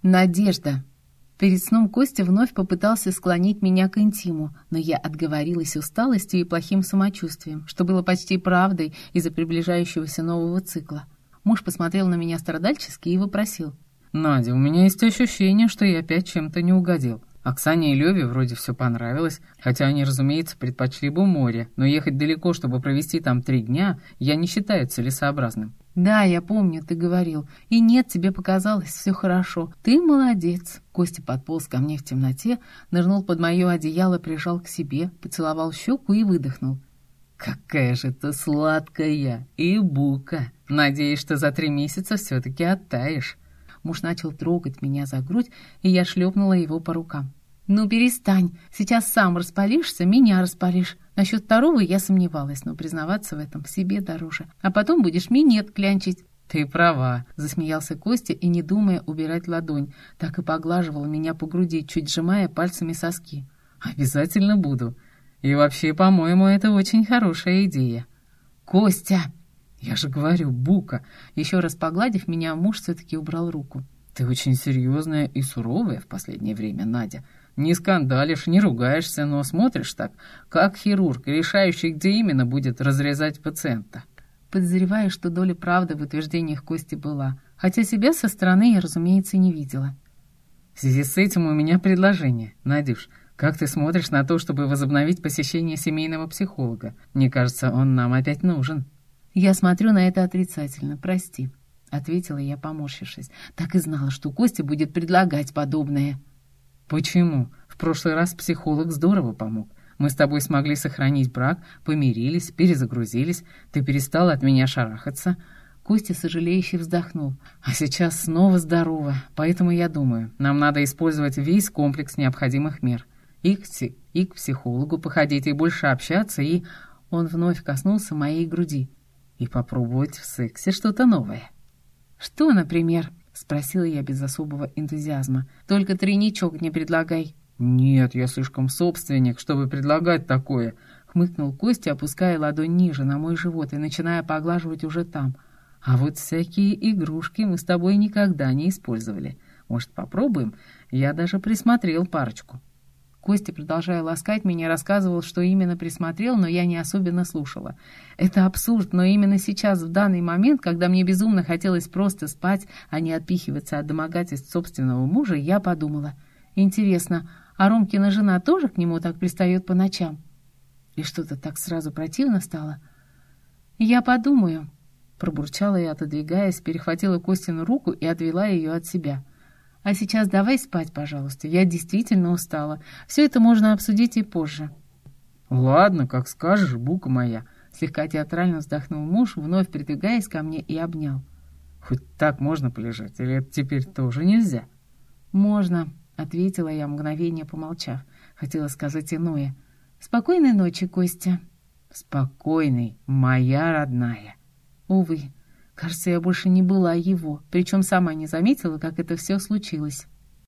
Надежда. Перед сном Костя вновь попытался склонить меня к интиму, но я отговорилась усталостью и плохим самочувствием, что было почти правдой из-за приближающегося нового цикла. Муж посмотрел на меня страдальчески и вопросил. «Надя, у меня есть ощущение, что я опять чем-то не угодил. Оксане и Леве вроде все понравилось, хотя они, разумеется, предпочли бы море, но ехать далеко, чтобы провести там 3 дня, я не считаю целесообразным». «Да, я помню, ты говорил. И нет, тебе показалось, все хорошо. Ты молодец». Костя подполз ко мне в темноте, нырнул под мое одеяло, прижал к себе, поцеловал щеку и выдохнул. «Какая же ты сладкая и бука! Надеюсь, что за 3 месяца все-таки оттаешь». Муж начал трогать меня за грудь, и я шлепнула его по рукам. «Ну, перестань. Сейчас сам распалишься, меня распалишь. Насчет второго я сомневалась, но признаваться в этом себе дороже. А потом будешь минет клянчить». «Ты права», — засмеялся Костя и, не думая убирать ладонь, так и поглаживал меня по груди, чуть сжимая пальцами соски. «Обязательно буду. И вообще, по-моему, это очень хорошая идея». «Костя!» «Я же говорю, бука!» Еще раз погладив меня, муж все-таки убрал руку. «Ты очень серьезная и суровая в последнее время, Надя. Не скандалишь, не ругаешься, но смотришь так, как хирург, решающий, где именно будет разрезать пациента». Подозреваю, что доля правды в утверждениях Кости была, хотя себя со стороны я, разумеется, не видела. «В связи с этим у меня предложение. Надюш, как ты смотришь на то, чтобы возобновить посещение семейного психолога? Мне кажется, он нам опять нужен». «Я смотрю на это отрицательно, прости», — ответила я, поморщившись. Так и знала, что Костя будет предлагать подобное. «Почему? В прошлый раз психолог здорово помог. Мы с тобой смогли сохранить брак, помирились, перезагрузились. Ты перестала от меня шарахаться». Костя сожалеюще вздохнул. «А сейчас снова здорово. Поэтому я думаю, нам надо использовать весь комплекс необходимых мер. И к психологу походить, и больше общаться, и...» Он вновь коснулся моей груди. «И попробовать в сексе что-то новое». «Что, например?» — спросила я без особого энтузиазма. «Только тройничок не предлагай». «Нет, я слишком собственник, чтобы предлагать такое», — хмыкнул Костя, опуская ладонь ниже на мой живот и начиная поглаживать уже там. «А вот всякие игрушки мы с тобой никогда не использовали. Может, попробуем? Я даже присмотрел парочку». Костя, продолжая ласкать меня, рассказывал, что именно присмотрел, но я не особенно слушала. Это абсурд, но именно сейчас, в данный момент, когда мне безумно хотелось просто спать, а не отпихиваться от домогательств собственного мужа, я подумала. Интересно, а Ромкина жена тоже к нему так пристает по ночам? И что-то так сразу противно стало. «Я подумаю», — пробурчала я, отодвигаясь, перехватила Костину руку и отвела ее от себя. «А сейчас давай спать, пожалуйста. Я действительно устала. Все это можно обсудить и позже». «Ладно, как скажешь, бука моя», — слегка театрально вздохнул муж, вновь придвигаясь ко мне и обнял. «Хоть так можно полежать, или это теперь тоже нельзя?» «Можно», — ответила я, мгновение помолчав. Хотела сказать иное. «Спокойной ночи, Костя». «Спокойной, моя родная». Увы. Кажется, я больше не была его, причем сама не заметила, как это все случилось.